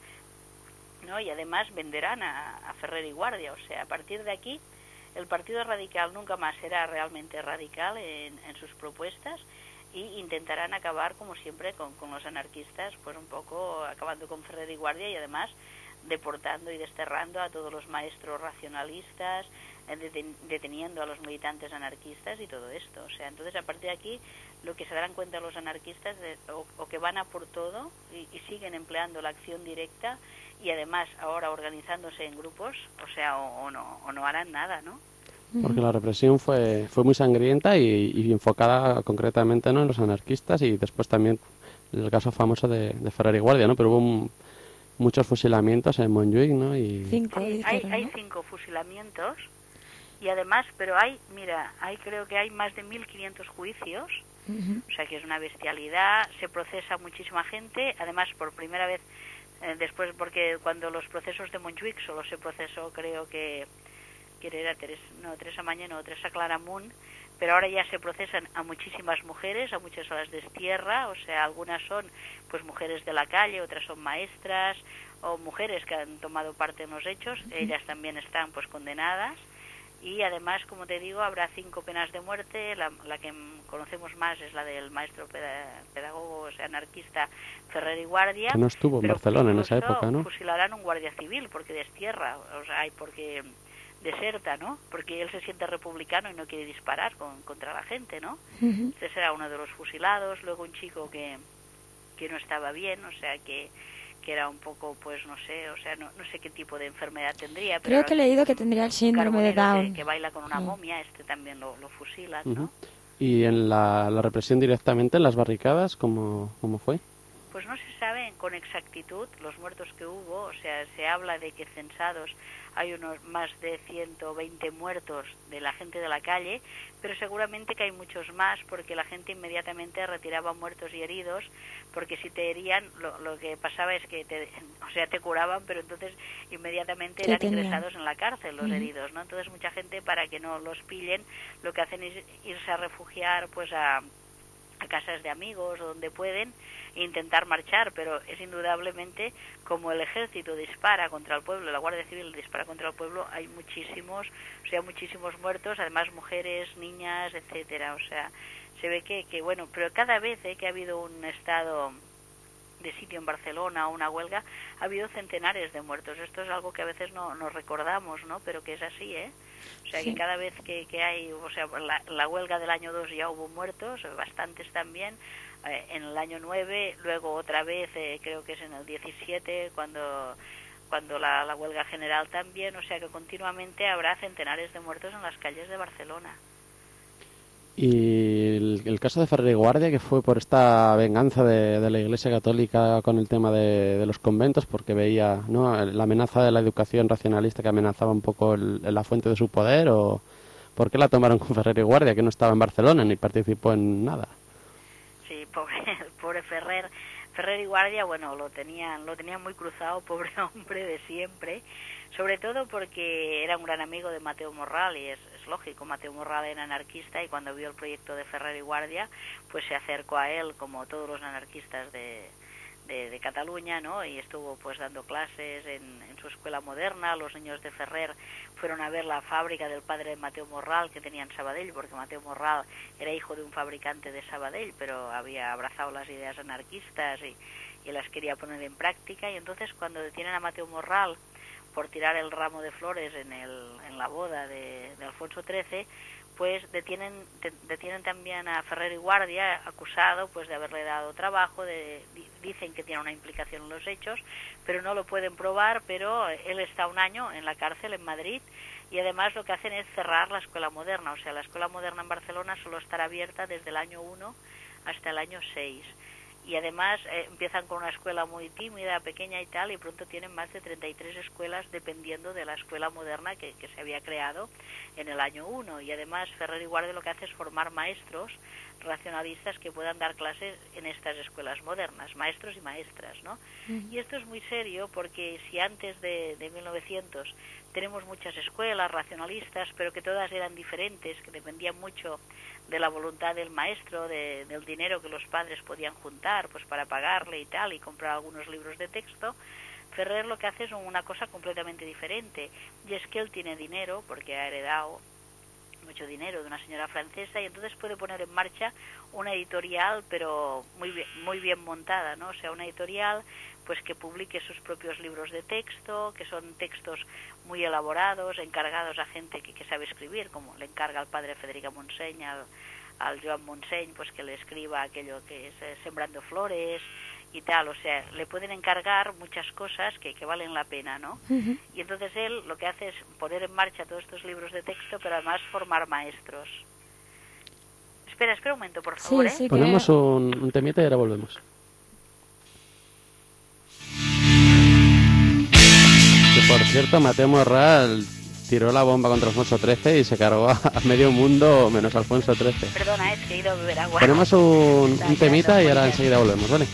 ¿no? Y además venderán a Ferrer y Guardia, o sea, a partir de aquí el Partido Radical nunca más será realmente radical en sus propuestas, y intentarán acabar como siempre con los anarquistas, pues un poco acabando con Ferrer y Guardia y además deportando y desterrando a todos los maestros racionalistas, deteniendo a los militantes anarquistas y todo esto. O sea, entonces a partir de aquí lo que se darán cuenta los anarquistas o que van a por todo y siguen empleando la acción directa y además ahora organizándose en grupos, o sea, o no harán nada, ¿no? Porque la represión fue muy sangrienta y enfocada concretamente, ¿no?, en los anarquistas, y después también el caso famoso de Ferrer y Guardia, ¿no? Pero hubo muchos fusilamientos en Montjuic, ¿no? Y... Hay 5 fusilamientos y además, pero hay creo que hay más de 1.500 juicios, o sea que es una bestialidad, se procesa muchísima gente, además por primera vez después, porque cuando los procesos de Montjuic solo se procesó, creo que era Teresa Mañeno o Teresa Claramunt, pero ahora ya se procesan a muchísimas mujeres, a muchas horas de destierra, o sea, algunas son pues mujeres de la calle, otras son maestras o mujeres que han tomado parte en los hechos, ellas también están pues condenadas, y además, como te digo, habrá 5 penas de muerte, la que conocemos más es la del maestro pedagogo, o sea, anarquista Ferrer y Guardia, que no estuvo en Barcelona en esa época, ¿no? Fusilarán un guardia civil porque destierra, o sea, porque deserta, ¿no? Porque él se siente republicano y no quiere disparar contra la gente, ¿no? Ese era uno de los fusilados. Luego un chico que no estaba bien, o sea, que era un poco, pues no sé, o sea, no sé qué tipo de enfermedad tendría. Pero creo que he leído que tendría el síndrome de Down. Que baila con una momia, también lo fusilan, ¿no? ¿Y en la represión directamente, en las barricadas, cómo fue? Pues no se sabe con exactitud los muertos que hubo, o sea, se habla de que censados hay unos más de 120 muertos de la gente de la calle, pero seguramente que hay muchos más porque la gente inmediatamente retiraba muertos y heridos, porque si te herían, lo que pasaba es que te curaban, pero entonces inmediatamente eran ingresados en la cárcel los heridos, ¿no? Entonces mucha gente, para que no los pillen, lo que hacen es irse a refugiar pues a casas de amigos o donde pueden e intentar marchar, pero es indudablemente, como el ejército dispara contra el pueblo, la Guardia Civil dispara contra el pueblo, hay muchísimos muertos, además mujeres, niñas, etcétera, o sea, se ve que bueno, pero cada vez que ha habido un estado de sitio en Barcelona o una huelga, ha habido centenares de muertos. Esto es algo que a veces no nos recordamos, ¿no? Pero que es así, ¿eh? O sea, que cada vez que hay, o sea, la huelga del año 2 ya hubo muertos, bastantes también, en el año 9, luego otra vez, creo que es en el 17, cuando la huelga general también, o sea que continuamente habrá centenares de muertos en las calles de Barcelona. Y el caso de Ferrer y Guardia, que fue por esta venganza de la Iglesia Católica con el tema de los conventos, porque veía, ¿no?, la amenaza de la educación racionalista que amenazaba un poco la fuente de su poder, o ¿por qué la tomaron con Ferrer y Guardia, que no estaba en Barcelona ni participó en nada? Sí, pobre Ferrer y Guardia, bueno, lo tenían muy cruzado, pobre hombre, de siempre, sobre todo porque era un gran amigo de Mateo Morral, y es lógico, Mateo Morral era anarquista, y cuando vio el proyecto de Ferrer y Guardia, pues se acercó a él, como todos los anarquistas de Cataluña, ¿no? Y estuvo pues dando clases en su escuela moderna. Los niños de Ferrer fueron a ver la fábrica del padre de Mateo Morral que tenía en Sabadell, porque Mateo Morral era hijo de un fabricante de Sabadell, pero había abrazado las ideas anarquistas y las quería poner en práctica. Y entonces, cuando detienen a Mateo Morral por tirar el ramo de flores en la boda de Alfonso XIII, pues detienen también a Ferrer y Guardia, acusado pues de haberle dado trabajo, dicen que tiene una implicación en los hechos, pero no lo pueden probar. Pero él está un año en la cárcel en Madrid, y además lo que hacen es cerrar la escuela moderna, o sea, la escuela moderna en Barcelona solo estará abierta desde el año 1 hasta el año 6. Y además empiezan con una escuela muy tímida, pequeña y tal, y pronto tienen más de 33 escuelas dependiendo de la escuela moderna que se había creado en el año 1. Y además Ferrer y Guardia lo que hace es formar maestros racionalistas que puedan dar clases en estas escuelas modernas, maestros y maestras, ¿no? Y esto es muy serio, porque si antes de 1900 tenemos muchas escuelas racionalistas, pero que todas eran diferentes, que dependían mucho de la voluntad del maestro, del dinero que los padres podían juntar pues para pagarle y tal, y comprar algunos libros de texto, Ferrer lo que hace es una cosa completamente diferente, y es que él tiene dinero, porque ha heredado mucho dinero de una señora francesa, y entonces puede poner en marcha una editorial, pero muy bien montada, ¿no? O sea, una editorial pues que publique sus propios libros de texto, que son textos muy elaborados, encargados a gente que sabe escribir, como le encarga al padre Federica Montseny, al Joan Montseny, pues que le escriba aquello que es Sembrando Flores y tal. O sea, le pueden encargar muchas cosas que valen la pena, ¿no? Y entonces él lo que hace es poner en marcha todos estos libros de texto, pero además formar maestros. Espera un momento, por favor, sí, Ponemos un temita y ahora volvemos. Que por cierto, Mateo Morral tiró la bomba contra Alfonso XIII y se cargó a medio mundo menos Alfonso XIII. Perdona, es que he ido a beber agua. Ponemos un temita y ahora enseguida volvemos, ¿vale?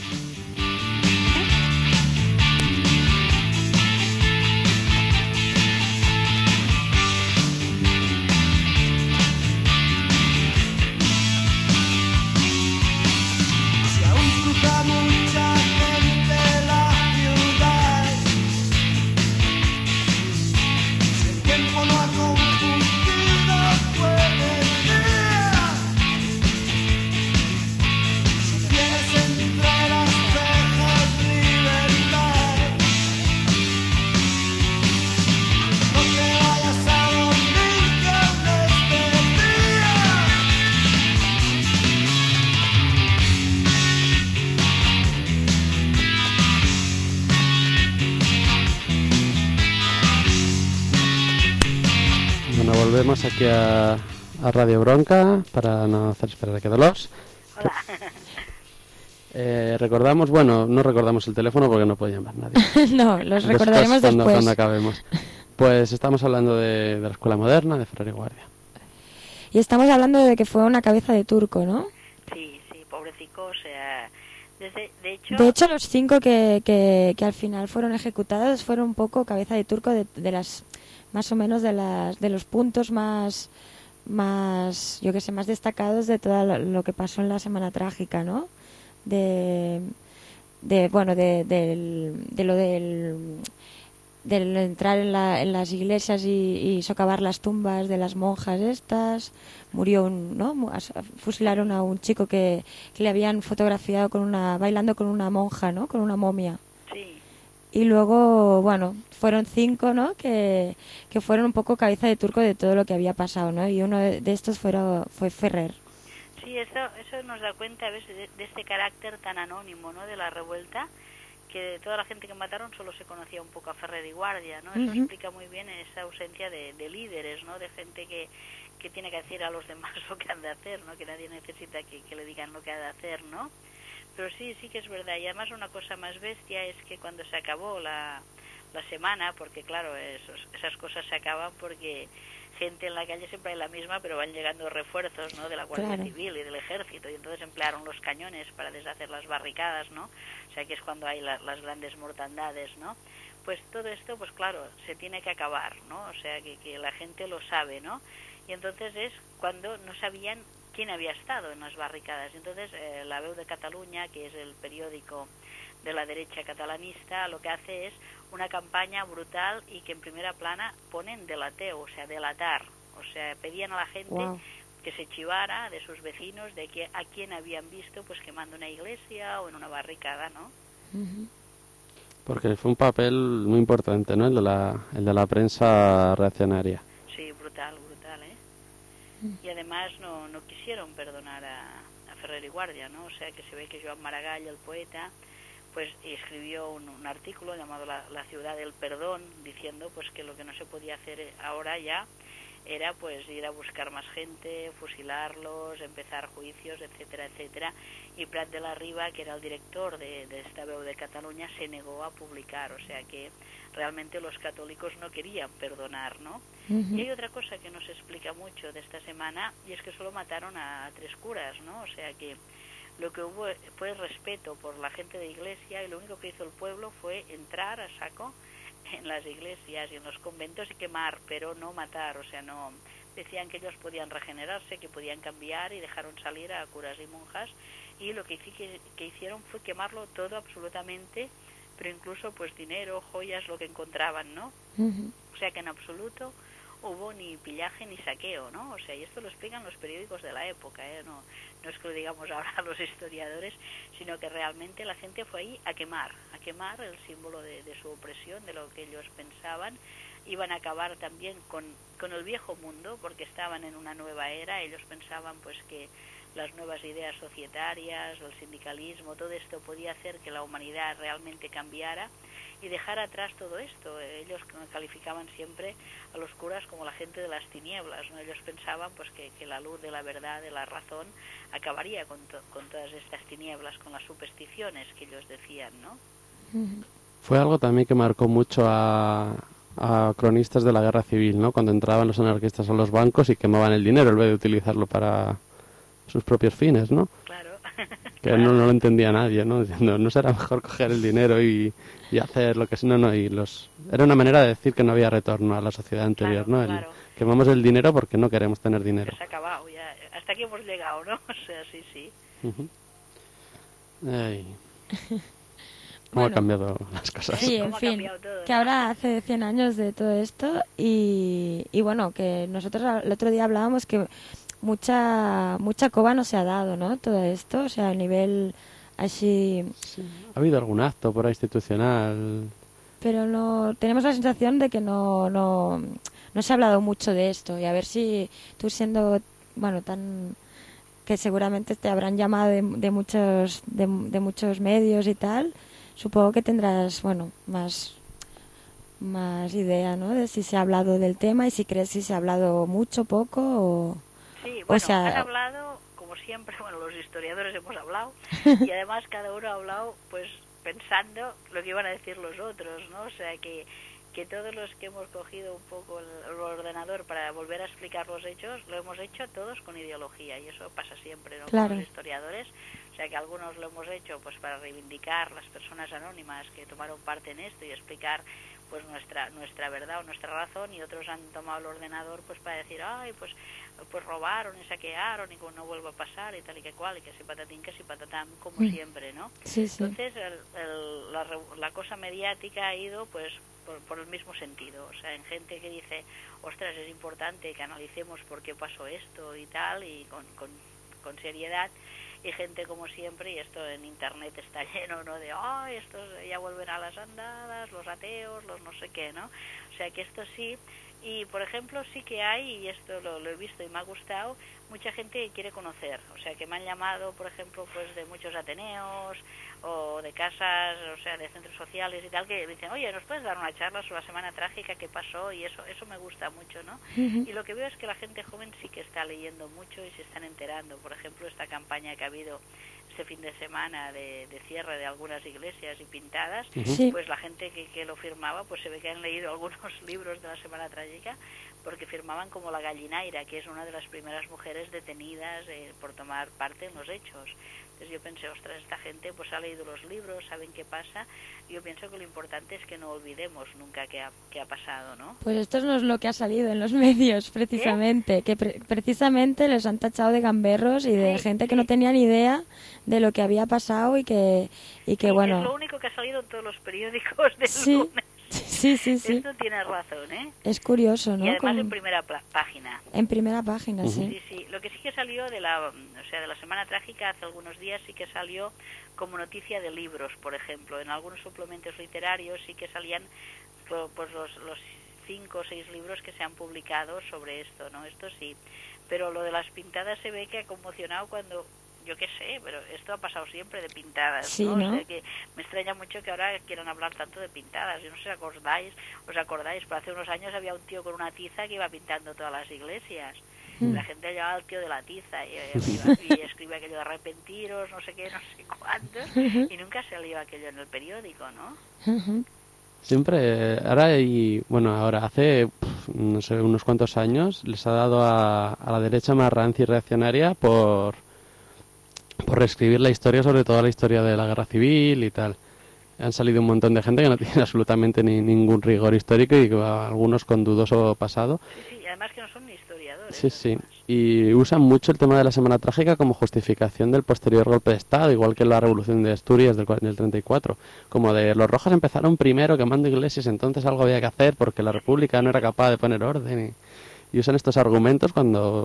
volvemos aquí a Radio Bronca para no hacer esperar a que Dolors. Hola. Recordamos, bueno, no recordamos el teléfono porque no puede llamar nadie. No, los recordaremos cuando, después. Cuando acabemos. Pues estamos hablando de la escuela moderna, de Ferrer y Guardia. Y estamos hablando de que fue una cabeza de turco, ¿no? Sí, pobrecico, o sea, de hecho los 5 que al final fueron ejecutados fueron un poco cabeza de turco de las, más o menos de los puntos más yo que sé, más destacados de todo lo que pasó en la Semana Trágica, ¿no? De lo del entrar en las iglesias y socavar las tumbas de las monjas estas. Murió fusilaron a un chico que le habían fotografiado bailando con una monja, ¿no? Con una momia. Sí. Y luego, bueno, fueron 5, ¿no? Que fueron un poco cabeza de turco de todo lo que había pasado, ¿no? Y uno de estos fue Ferrer. Sí, eso nos da cuenta a veces de este carácter tan anónimo, ¿no? De la revuelta, que de toda la gente que mataron solo se conocía un poco a Ferrer y Guardia, ¿no? Eso explica muy bien esa ausencia de líderes, ¿no? De gente que tiene que decir a los demás lo que han de hacer, ¿no? Que nadie necesita que le digan lo que ha de hacer, ¿no? Pero sí que es verdad. Y además una cosa más bestia es que cuando se acabó la semana, porque claro, esas cosas se acaban porque gente en la calle siempre hay la misma, pero van llegando refuerzos, ¿no? De la Guardia Civil y del Ejército, y entonces emplearon los cañones para deshacer las barricadas, ¿no? O sea que es cuando hay las grandes mortandades, ¿no? Pues todo esto, pues claro, se tiene que acabar, ¿no? O sea que la gente lo sabe, ¿no? Y entonces es cuando no sabían quién había estado en las barricadas. Entonces La Veu de Cataluña, que es el periódico de la derecha catalanista, lo que hace es una campaña brutal y que en primera plana ponen delateo, o sea, delatar. O sea, pedían a la gente que se chivara de sus vecinos, de que a quién habían visto pues quemando una iglesia o en una barricada, ¿no? Porque fue un papel muy importante, ¿no? El de la prensa reaccionaria. Sí, brutal, ¿eh? Y además no quisieron perdonar a Ferrer y Guardia, ¿no? O sea, que se ve que Joan Maragall, el poeta, pues escribió un artículo llamado la ciudad del perdón, diciendo pues que lo que no se podía hacer ahora ya era pues ir a buscar más gente, fusilarlos, empezar juicios, etcétera, etcétera. Y Prat de la Riba, que era el director de esta Veu de Cataluña, se negó a publicar, o sea que realmente los católicos no querían perdonar, ¿no? Y hay otra cosa que nos explica mucho de esta semana, y es que solo mataron a 3 curas, ¿no? O sea que lo que hubo fue respeto por la gente de iglesia, y lo único que hizo el pueblo fue entrar a saco en las iglesias y en los conventos y quemar, pero no matar. O sea, no decían que ellos podían regenerarse, que podían cambiar, y dejaron salir a curas y monjas, y lo que hicieron fue quemarlo todo absolutamente, pero incluso pues dinero, joyas, lo que encontraban, ¿no? O sea que en absoluto hubo ni pillaje ni saqueo, ¿no? O sea, y esto lo explican los periódicos de la época, ¿eh? No es que lo digamos ahora los historiadores, sino que realmente la gente fue ahí a quemar el símbolo de su opresión, de lo que ellos pensaban. Iban a acabar también con el viejo mundo, porque estaban en una nueva era. Ellos pensaban pues que las nuevas ideas societarias, el sindicalismo, todo esto podía hacer que la humanidad realmente cambiara y dejar atrás todo esto. Ellos calificaban siempre a los curas como la gente de las tinieblas, ¿no? Ellos pensaban pues que la luz de la verdad, de la razón, acabaría con todas estas tinieblas, con las supersticiones que ellos decían, ¿no? Fue algo también que marcó mucho a cronistas de la guerra civil, ¿no? Cuando entraban los anarquistas a los bancos y quemaban el dinero en vez de utilizarlo para sus propios fines, ¿no? Claro. Que no lo entendía nadie, ¿no? Diciendo, no será mejor coger el dinero y hacer lo que es. No, era una manera de decir que no había retorno a la sociedad anterior, claro, ¿no? Claro. Quemamos el dinero porque no queremos tener dinero. Se ha acabado, ya. Hasta aquí hemos llegado, ¿no? O sea, sí. Ay. ¿Cómo ha cambiado las cosas? Sí, en fin, todo, que ahora hace 100 años de todo esto y bueno, que nosotros el otro día hablábamos que mucha coba no se ha dado, ¿no? Todo esto, o sea, a nivel así... Sí. ¿Ha habido algún acto por ahí institucional? Pero no, tenemos la sensación de que no se ha hablado mucho de esto, y a ver si tú siendo, bueno, tan... que seguramente te habrán llamado de muchos medios y tal, supongo que tendrás, bueno, más más idea, ¿no? De si se ha hablado del tema y si crees si se ha hablado mucho, poco o... Sí, o bueno, sea, han hablado, como siempre, bueno, los historiadores hemos hablado, y además cada uno ha hablado, pues, pensando lo que iban a decir los otros, ¿no? O sea, que todos los que hemos cogido un poco el ordenador para volver a explicar los hechos, lo hemos hecho todos con ideología, y eso pasa siempre, ¿no? Claro. Con los historiadores, o sea, que algunos lo hemos hecho, pues, para reivindicar las personas anónimas que tomaron parte en esto y explicar, pues, nuestra verdad o nuestra razón, y otros han tomado el ordenador, pues, para decir, ay, pues robaron y saquearon y no vuelva a pasar y tal y que cual, y que si patatín, que si patatán, como siempre, ¿no? Sí, sí. Entonces la cosa mediática ha ido, pues, por el mismo sentido, o sea, en gente que dice, ostras, es importante que analicemos por qué pasó esto y tal, y con seriedad, y gente como siempre, y esto en internet está lleno, ¿no? De, ay, estos ya vuelven a las andadas, los ateos, los no sé qué, ¿no? O sea, que esto sí. Y, por ejemplo, sí que hay, y esto lo he visto y me ha gustado, mucha gente que quiere conocer. O sea, que me han llamado, por ejemplo, pues de muchos ateneos o de casas, o sea, de centros sociales y tal, que me dicen, oye, ¿nos puedes dar una charla sobre la Semana Trágica que pasó? Y eso me gusta mucho, ¿no? Y lo que veo es que la gente joven sí que está leyendo mucho y se están enterando. Por ejemplo, esta campaña que ha habido este fin de semana de cierre de algunas iglesias y pintadas, Sí. pues la gente que lo firmaba, pues se ve que han leído algunos libros de la Semana Trágica, porque firmaban como la Gallinaira, que es una de las primeras mujeres detenidas por tomar parte en los hechos. Entonces yo pensé, ostras, esta gente pues ha leído los libros, saben qué pasa. Yo pienso que lo importante es que no olvidemos nunca qué ha pasado, ¿no? Pues esto no es lo que ha salido en los medios, precisamente, que precisamente les han tachado de gamberros y de gente que no tenía ni idea de lo que había pasado y que bueno... Es lo único que ha salido en todos los periódicos del lunes. Sí. Esto tiene razón, ¿eh? Es curioso, ¿no? Y además en primera página. En primera página, sí. Sí. Lo que sí que salió de la Semana Trágica hace algunos días, sí que salió como noticia de libros, por ejemplo. En algunos suplementos literarios sí que salían pues los 5 o 6 libros que se han publicado sobre esto, ¿no? Esto sí. Pero lo de las pintadas se ve que ha conmocionado cuando... Yo qué sé, pero esto ha pasado siempre de pintadas, sí, ¿no? ¿no? O sea que me extraña mucho que ahora quieran hablar tanto de pintadas. Yo no sé si os acordáis, pero hace unos años había un tío con una tiza que iba pintando todas las iglesias. La gente llamaba al tío de la tiza y escribía aquello de arrepentiros, no sé qué, no sé cuántos, y nunca salió aquello en el periódico, ¿no? Siempre, ahora hace, no sé, unos cuantos años, les ha dado a la derecha más rancia y reaccionaria por reescribir la historia, sobre todo la historia de la guerra civil y tal. Han salido un montón de gente que no tiene absolutamente ningún rigor histórico y algunos con dudoso pasado. Sí, además que no son ni historiadores. Sí. Y usan mucho el tema de la Semana Trágica como justificación del posterior golpe de Estado, igual que la Revolución de Asturias del 34. Como de los rojos empezaron primero quemando iglesias, entonces algo había que hacer porque la República no era capaz de poner orden. Y usan estos argumentos cuando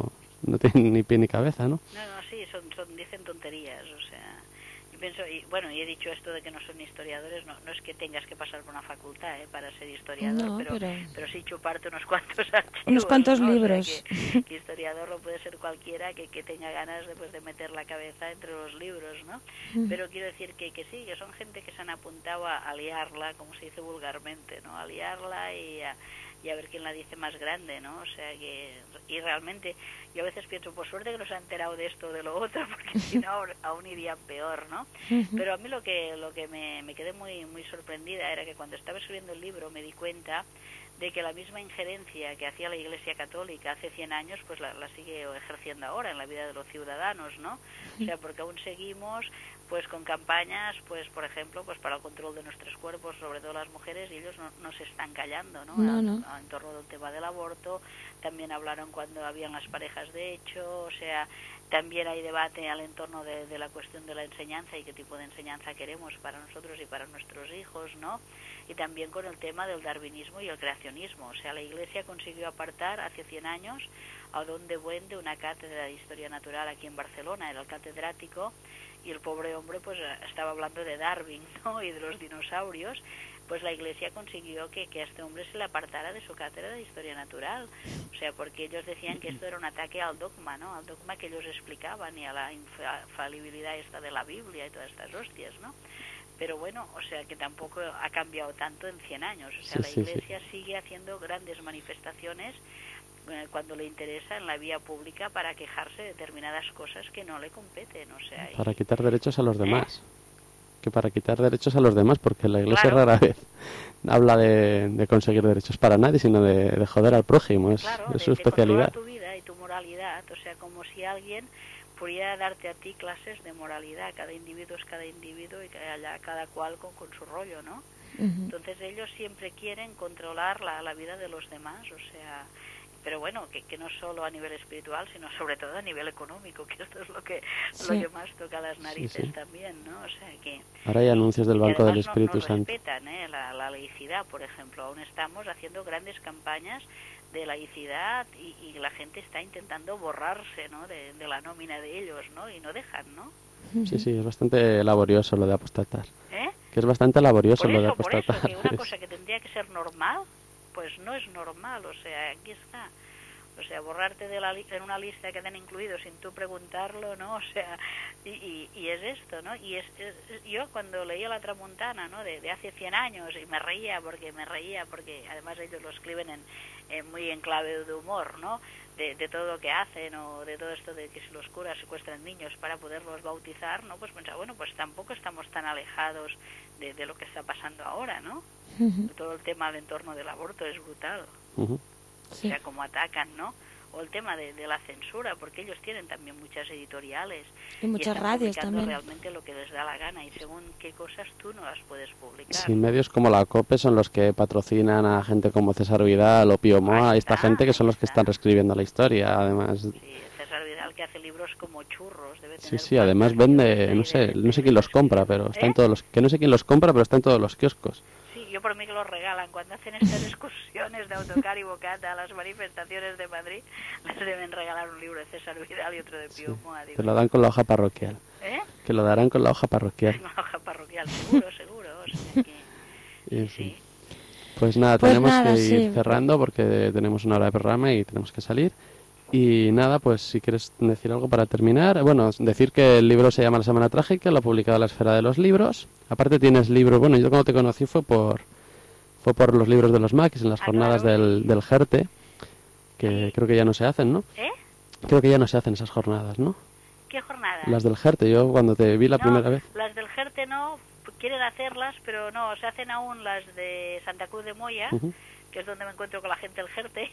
no tienen ni pie ni cabeza, ¿no? No, sí, dicen tonterías, o sea, yo pienso, y he dicho esto de que no son historiadores, no es que tengas que pasar por una facultad para ser historiador, pero sí chuparte unos cuantos archivos, unos cuantos ¿no? libros. O sea, que historiador lo puede ser cualquiera que tenga ganas de meter la cabeza entre los libros, ¿no? Pero quiero decir que sí, que son gente que se han apuntado a liarla, como se dice vulgarmente, ¿no? A liarla y a ver quién la dice más grande, ¿no? O sea y realmente yo a veces pienso, por suerte que no se ha enterado de esto o de lo otro, porque si no aún irían peor, ¿no? Pero a mí lo que me quedé muy sorprendida era que cuando estaba escribiendo el libro me di cuenta de que la misma injerencia que hacía la Iglesia Católica hace 100 años, pues la sigue ejerciendo ahora en la vida de los ciudadanos, ¿no? O sea, porque aún seguimos pues con campañas, pues por ejemplo, pues para el control de nuestros cuerpos, sobre todo las mujeres, y ellos no se están callando, ¿no? En torno del tema del aborto, también hablaron cuando habían las parejas de hecho, o sea, también hay debate al entorno de la cuestión de la enseñanza y qué tipo de enseñanza queremos para nosotros y para nuestros hijos, ¿no? Y también con el tema del darwinismo y el creacionismo, o sea, la Iglesia consiguió apartar hace 100 años a don de Buen de una cátedra de historia natural aquí en Barcelona, era el catedrático, y el pobre hombre pues estaba hablando de Darwin, ¿no? Y de los dinosaurios. Pues la Iglesia consiguió que a este hombre se le apartara de su cátedra de historia natural, o sea, porque ellos decían que esto era un ataque al dogma, ¿no? Al dogma que ellos explicaban y a la infalibilidad esta de la Biblia y todas estas hostias, ¿no? pero bueno, o sea que tampoco ha cambiado tanto en 100 años. O sea, la Iglesia sigue haciendo grandes manifestaciones cuando le interesa en la vía pública para quejarse de determinadas cosas que no le competen. O sea, para quitar derechos a los demás. Que para quitar derechos a los demás, porque la Iglesia rara vez habla de conseguir derechos para nadie, sino de joder al prójimo. Es su especialidad. De tu vida y tu moralidad. O sea, como si alguien pudiera darte a ti clases de moralidad. Cada individuo es cada individuo y cada cual con su rollo, ¿no? Entonces ellos siempre quieren controlar la vida de los demás, o sea, pero bueno, que no solo a nivel espiritual, sino sobre todo a nivel económico, que esto es lo que más toca las narices también, ¿no? O sea que ahora hay anuncios del Banco del Espíritu Santo. Respetan, la laicidad, por ejemplo. Aún estamos haciendo grandes campañas de laicidad y la gente está intentando borrarse, ¿no? de la nómina de ellos, ¿no? Y no dejan, ¿no? Sí, es bastante laborioso lo de apostatar. Que es bastante laborioso lo de apostatar. Por eso, que una cosa que tendría que ser normal, pues no es normal, o sea, aquí está. O sea, borrarte en una lista que te han incluido sin tú preguntarlo, ¿no? O sea, y es esto, ¿no? Y yo cuando leía La Tramuntana, ¿no? De hace 100 años, y me reía porque además ellos lo escriben muy en clave de humor, ¿no? De todo lo que hacen, o de todo esto de que si los curas secuestran niños para poderlos bautizar, ¿no? Pues pensaba, bueno, pues tampoco estamos tan alejados de lo que está pasando ahora, ¿no? Todo el tema del entorno del aborto es brutal. O sea, como atacan, ¿no? O el tema de la censura, porque ellos tienen también muchas editoriales. Y muchas radios también. Realmente lo que les da la gana, y según qué cosas tú no las puedes publicar. Sí, medios como la COPE son los que patrocinan a gente como César Vidal o Pío Moa, y esta gente que son los que están reescribiendo la historia, además. Sí, César Vidal, que hace libros como churros. Debe tener sí, además vende, no sé quién los compra, pero está en todos los, que no sé quién los compra, pero está en todos los kioscos. Yo por mí que los regalan cuando hacen estas excursiones de autocar y bocata a las manifestaciones de Madrid, les deben regalar un libro de César Vidal y otro de Pío Moa. Te lo dan con la hoja parroquial. Que lo darán con la hoja parroquial. Con la hoja parroquial, seguro. O sea que, sí. Pues nada, tenemos que ir cerrando porque tenemos una hora de programa y tenemos que salir. Y nada, pues si quieres decir algo para terminar. Bueno, decir que el libro se llama La Semana Trágica, lo ha publicado La Esfera de los Libros. Aparte tienes libros, bueno, yo cuando te conocí fue por los libros de los maquis, en las jornadas del Jerte, que creo que ya no se hacen, ¿no? Creo que ya no se hacen esas jornadas, ¿no? ¿Qué jornadas? Las del Jerte, yo cuando te vi la primera vez. Las del Jerte no, quieren hacerlas, pero no, se hacen aún las de Santa Cruz de Moya, que es donde me encuentro con la gente del Jerte.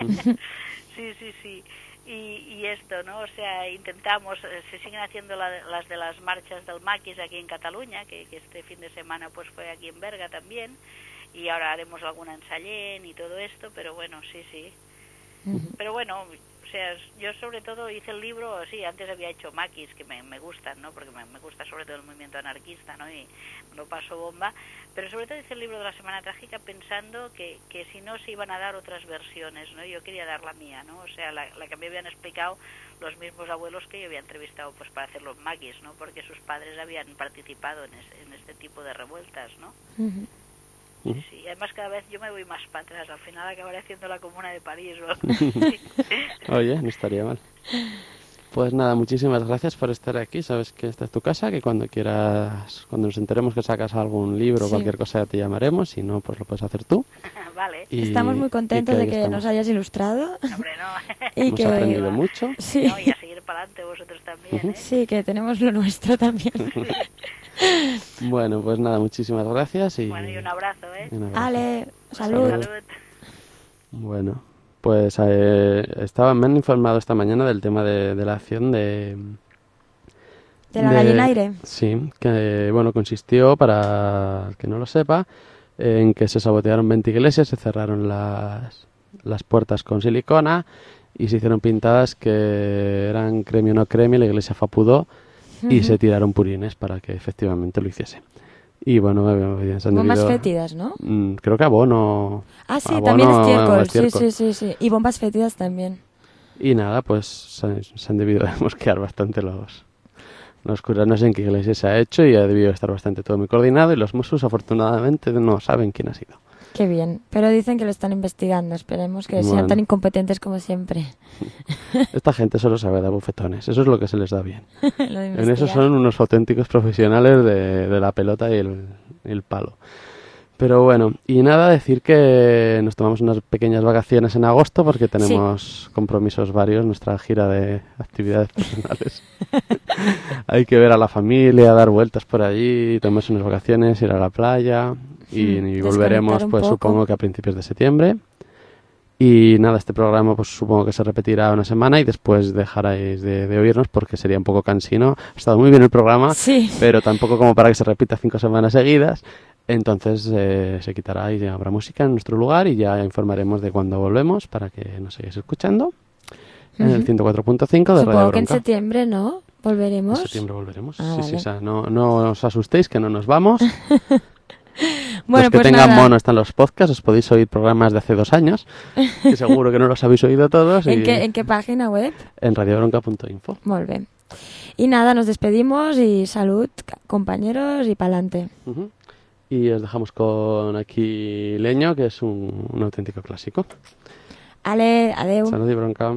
Sí. Y esto, ¿no? O sea, intentamos, se siguen haciendo las de las marchas del maquis aquí en Cataluña, que este fin de semana pues fue aquí en Berga también, y ahora haremos alguna en Sallent y todo esto, pero bueno, sí. Pero bueno, o sea, yo sobre todo hice el libro, sí, antes había hecho maquis que me gustan, ¿no? Porque me gusta sobre todo el movimiento anarquista, ¿no? Y lo paso bomba, pero sobre todo hice el libro de La Semana Trágica pensando que si no se iban a dar otras versiones, ¿no? Yo quería dar la mía, ¿no? O sea, la que me habían explicado los mismos abuelos que yo había entrevistado pues para hacer los maquis, ¿no? Porque sus padres habían participado en este tipo de revueltas, ¿no? Sí, además cada vez yo me voy más para atrás, al final acabaré haciendo la Comuna de París o algo así. Oye, no estaría mal. Pues nada, muchísimas gracias por estar aquí, sabes que esta es tu casa, que cuando quieras, cuando nos enteremos que sacas algún libro o cualquier cosa te llamaremos, si no, pues lo puedes hacer tú. Vale. Estamos muy contentos de que nos hayas ilustrado. Hombre, no. Y hemos aprendido mucho. Sí. No, y a seguir para adelante vosotros también, Sí, que tenemos lo nuestro también. Bueno, pues nada, muchísimas gracias. Bueno, y un abrazo, Ale, salud. Bueno, pues me han informado esta mañana del tema de la acción de la gallinaire. Sí, que bueno, consistió, para el que no lo sepa, en que se sabotearon 20 iglesias, se cerraron las puertas con silicona y se hicieron pintadas que eran cremio no cremio, la iglesia Fapudó, y se tiraron purines para que efectivamente lo hiciese. Y bueno, se han bombas fétidas, ¿no? Creo que abono. Ah, sí, abono, también estiércol. Sí. Y bombas fétidas también. Y nada, pues se han debido de mosquear bastante los curas. No sé en qué iglesia se ha hecho y ha debido estar bastante todo muy coordinado. Y los Mossos, afortunadamente, no saben quién ha sido. Qué bien. Pero dicen que lo están investigando. Esperemos que sean tan incompetentes como siempre. Esta gente solo sabe dar bufetones. Eso es lo que se les da bien. Lo de En investigar. eso son unos auténticos profesionales de la pelota y el palo. Pero bueno, y nada, decir que nos tomamos unas pequeñas vacaciones en agosto porque tenemos compromisos varios, nuestra gira de actividades personales. Hay que ver a la familia, dar vueltas por allí, tomarse unas vacaciones, ir a la playa y volveremos, pues supongo que a principios de septiembre. Y nada, este programa pues supongo que se repetirá una semana y después dejaréis de oírnos porque sería un poco cansino. Ha estado muy bien el programa, pero tampoco como para que se repita 5 semanas seguidas. Entonces se quitará y ya habrá música en nuestro lugar y ya informaremos de cuándo volvemos para que nos sigáis escuchando en el 104.5 de Radio Bronca. Supongo que en septiembre, ¿no? ¿Volveremos? En septiembre volveremos. Vale. Sí, o sea, no os asustéis que no nos vamos. Bueno, los que pues tengan nada. mono están los podcasts, os podéis oír programas de hace 2 años, que seguro que no los habéis oído todos. ¿En qué página web? En radiobronca.info. Muy bien. Y nada, nos despedimos y salud, compañeros, y pa'lante. Y os dejamos con aquí Leño, que es un auténtico clásico. Ale, adeu. Salud y bronca.